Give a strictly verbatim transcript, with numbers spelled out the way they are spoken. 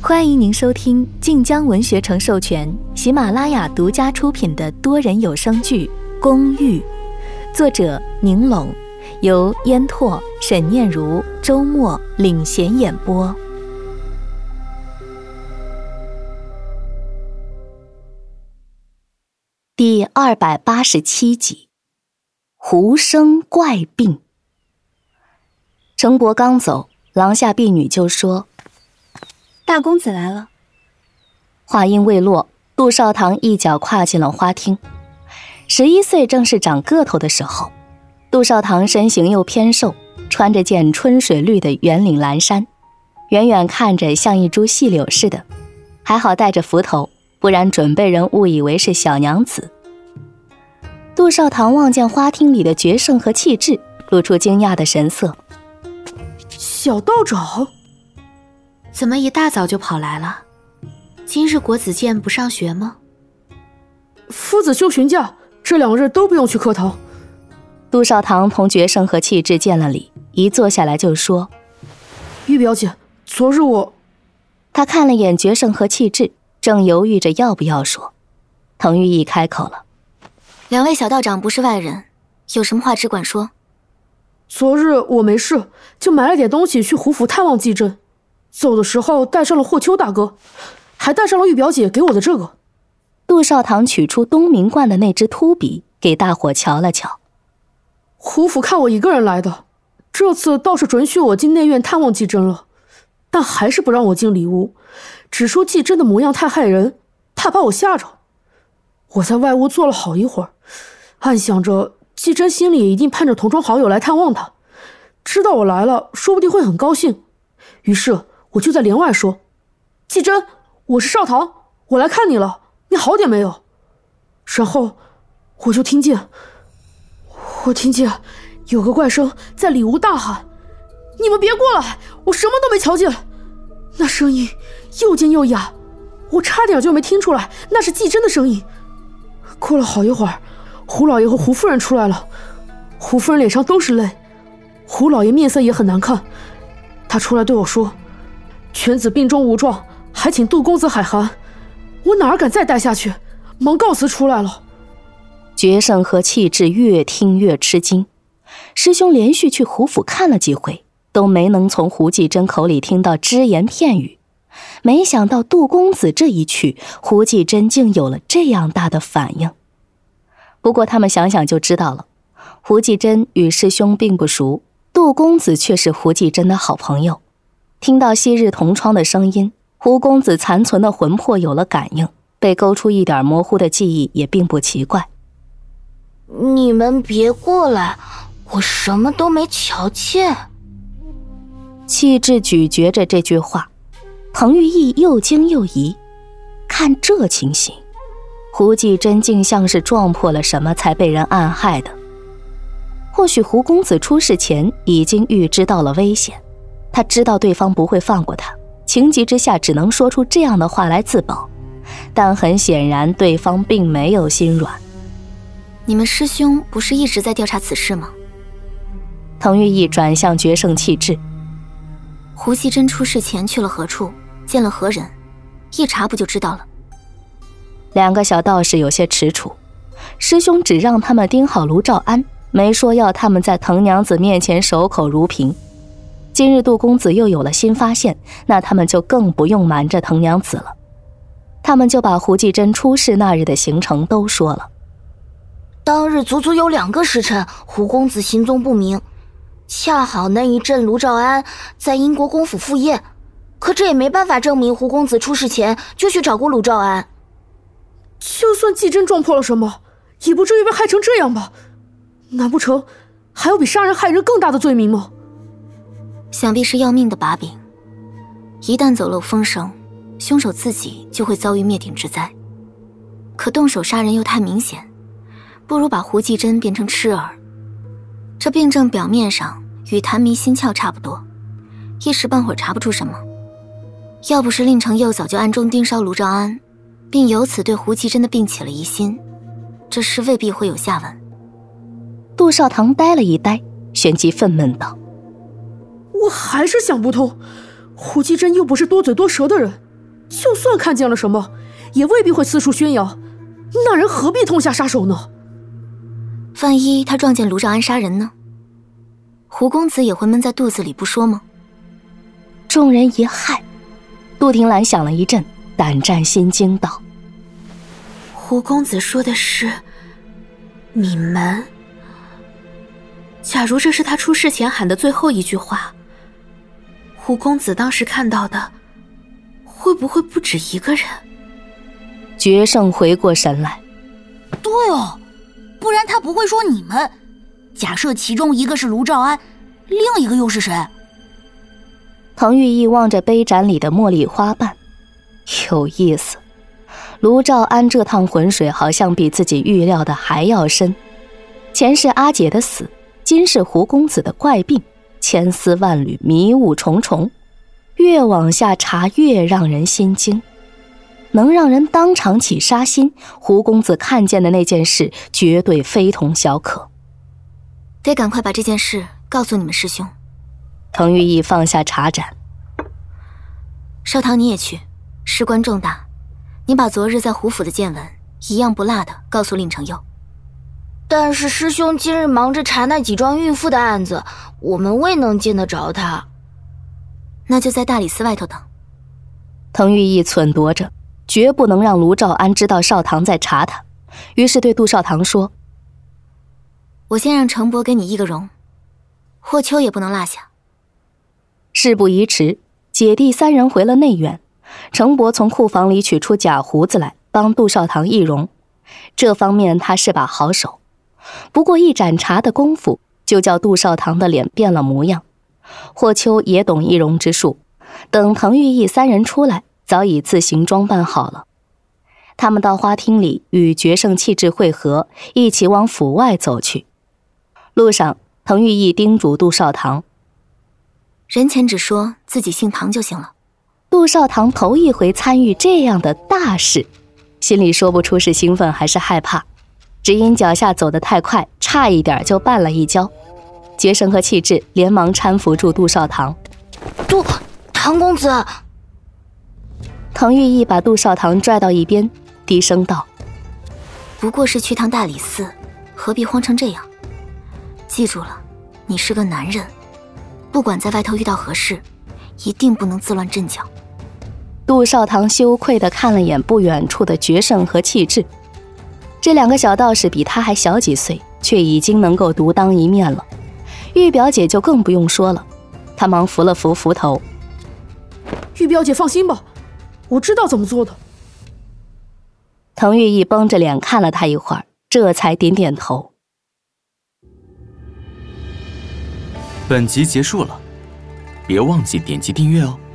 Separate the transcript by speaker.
Speaker 1: 欢迎您收听晋江文学城授权、喜马拉雅独家出品的多人有声剧《公寓》，作者宁拢，由烟拓、沈念如、周末领衔演播。第二百八十七集，狐生怪病。程伯刚走，廊下婢女就说：“
Speaker 2: 大公子来了。”
Speaker 1: 话音未落，杜少棠一脚跨进了花厅。十一岁正是长个头的时候，杜少棠身形又偏瘦，穿着件春水绿的圆领蓝衫，远远看着像一株细柳似的，还好戴着幞头，不然准被人误以为是小娘子。杜少棠望见花厅里的绝胜和气质，露出惊讶的神色。
Speaker 3: 小道长，
Speaker 2: 怎么一大早就跑来了？今日国子监不上学吗？
Speaker 3: 夫子休旬假，这两日都不用去课堂。
Speaker 1: 杜少棠同绝胜和气质见了礼，一坐下来就说：“
Speaker 3: 玉表姐，昨日我……”
Speaker 1: 他看了眼绝胜和气质，正犹豫着要不要说。滕玉义开口了：“
Speaker 2: 两位小道长不是外人，有什么话只管说。”
Speaker 3: 昨日我没事，就买了点东西去胡府探望季真，走的时候带上了霍秋大哥，还带上了玉表姐给我的这个。
Speaker 1: 杜少棠取出东明观的那支秃笔，给大伙瞧了瞧。
Speaker 3: 胡府看我一个人来的，这次倒是准许我进内院探望季真了，但还是不让我进里屋，只说季真的模样太害人，怕把我吓着。我在外屋坐了好一会儿，暗想着季真心里也一定盼着同窗好友来探望他，知道我来了，说不定会很高兴。于是我就在帘外说：“季真，我是少棠，我来看你了，你好点没有？”然后我就听见，我听见有个怪声在里屋大喊：“你们别过来，我什么都没瞧见。”那声音又尖又哑，我差点就没听出来那是季真的声音。过了好一会儿，胡老爷和胡夫人出来了，胡夫人脸上都是泪，胡老爷面色也很难看。他出来对我说：“犬子病重无状，还请杜公子海涵。”我哪儿敢再待下去，忙告辞出来了。
Speaker 1: 绝胜和气质越听越吃惊，师兄连续去胡府看了几回，都没能从胡继真口里听到只言片语。没想到杜公子这一去，胡继真竟有了这样大的反应。不过他们想想就知道了，胡继真与师兄并不熟，杜公子却是胡继真的好朋友。听到昔日同窗的声音，胡公子残存的魂魄有了感应，被勾出一点模糊的记忆也并不奇怪。
Speaker 4: 你们别过来，我什么都没瞧见。
Speaker 1: 气质咀嚼着这句话，彭玉义又惊又疑，看这情形，胡继真竟像是撞破了什么才被人暗害的。或许胡公子出事前已经预知到了危险，他知道对方不会放过他，情急之下只能说出这样的话来自保，但很显然对方并没有心软。
Speaker 2: 你们师兄不是一直在调查此事吗？
Speaker 1: 滕玉义转向绝胜气质：
Speaker 2: 胡继真出事前去了何处，见了何人，一查不就知道了。
Speaker 1: 两个小道士有些踟蹰，师兄只让他们盯好卢兆安，没说要他们在滕娘子面前守口如瓶。今日杜公子又有了新发现，那他们就更不用瞒着滕娘子了。他们就把胡继真出事那日的行程都说了。
Speaker 4: 当日足足有两个时辰，胡公子行踪不明，恰好那一阵卢兆安在英国公府赴宴，可这也没办法证明胡公子出事前就去找过卢兆安。
Speaker 3: 就算季真撞破了什么，也不至于被害成这样吧？难不成还有比杀人害人更大的罪名吗？
Speaker 2: 想必是要命的把柄，一旦走漏风声，凶手自己就会遭遇灭顶之灾。可动手杀人又太明显，不如把胡继真变成痴儿。这病症表面上与痰迷心窍差不多，一时半会儿查不出什么。要不是令城幼早就暗中盯梢卢兆安，并由此对胡继真的病起了疑心，这事未必会有下文。
Speaker 1: 杜少棠呆了一呆，旋即愤懑道：“
Speaker 3: 我还是想不通，胡继真又不是多嘴多舌的人， 就算看见了什么，也未必会四处宣扬。那人何必痛下杀手呢？
Speaker 2: 万一他撞见卢兆安杀人呢？胡公子也会闷在肚子里不说吗？
Speaker 1: 众人一骇，杜婷兰想了一阵，胆战心惊道：
Speaker 5: 胡公子说的是你们？假如这是他出事前喊的最后一句话，胡公子当时看到的会不会不止一个人？
Speaker 1: 决胜回过神来，
Speaker 6: 对哦，不然他不会说你们。假设其中一个是卢兆安，另一个又是谁？
Speaker 1: 唐玉意望着杯盏里的茉莉花瓣，有意思，卢兆安这趟浑水好像比自己预料的还要深。前世阿姐的死，今世胡公子的怪病，千丝万缕，迷雾重重，越往下查越让人心惊。能让人当场起杀心，胡公子看见的那件事绝对非同小可。
Speaker 2: 得赶快把这件事告诉你们师兄。
Speaker 1: 滕玉意放下茶盏，
Speaker 2: 少棠你也去，事关重大，你把昨日在胡府的见闻一样不落的告诉令承佑。
Speaker 4: 但是师兄今日忙着查那几桩孕妇的案子，我们未能见得着他。
Speaker 2: 那就在大理寺外头等。
Speaker 1: 滕玉意忖度着，绝不能让卢兆安知道少棠在查他，于是对杜少棠说：
Speaker 2: 我先让程伯给你一个容，霍秋也不能落下。
Speaker 1: 事不宜迟，姐弟三人回了内院，程伯从库房里取出假胡子来帮杜少棠易容，这方面他是把好手。不过一盏茶的功夫，就叫杜少棠的脸变了模样。霍秋也懂易容之术，等滕玉意三人出来，早已自行装扮好了。他们到花厅里与决胜气质会合，一起往府外走去。路上，滕玉意叮嘱杜少棠：
Speaker 2: 人前只说自己姓唐就行了。
Speaker 1: 杜少棠头一回参与这样的大事，心里说不出是兴奋还是害怕，只因脚下走得太快，差一点就绊了一跤。决胜和气质连忙搀扶住杜少棠。
Speaker 4: 杜唐公子。
Speaker 1: 滕玉意把杜少棠拽到一边，低声道：
Speaker 2: 不过是去趟大理寺，何必慌成这样？记住了，你是个男人，不管在外头遇到何事，一定不能自乱阵脚。
Speaker 1: 杜少棠羞愧地看了眼不远处的决胜和气质，这两个小道士比他还小几岁，却已经能够独当一面了。玉表姐就更不用说了，她忙扶了扶斧头。
Speaker 3: 玉表姐放心吧，我知道怎么做的。
Speaker 1: 滕玉意绷着脸看了他一会儿，这才点点头。
Speaker 7: 本集结束了，别忘记点击订阅哦。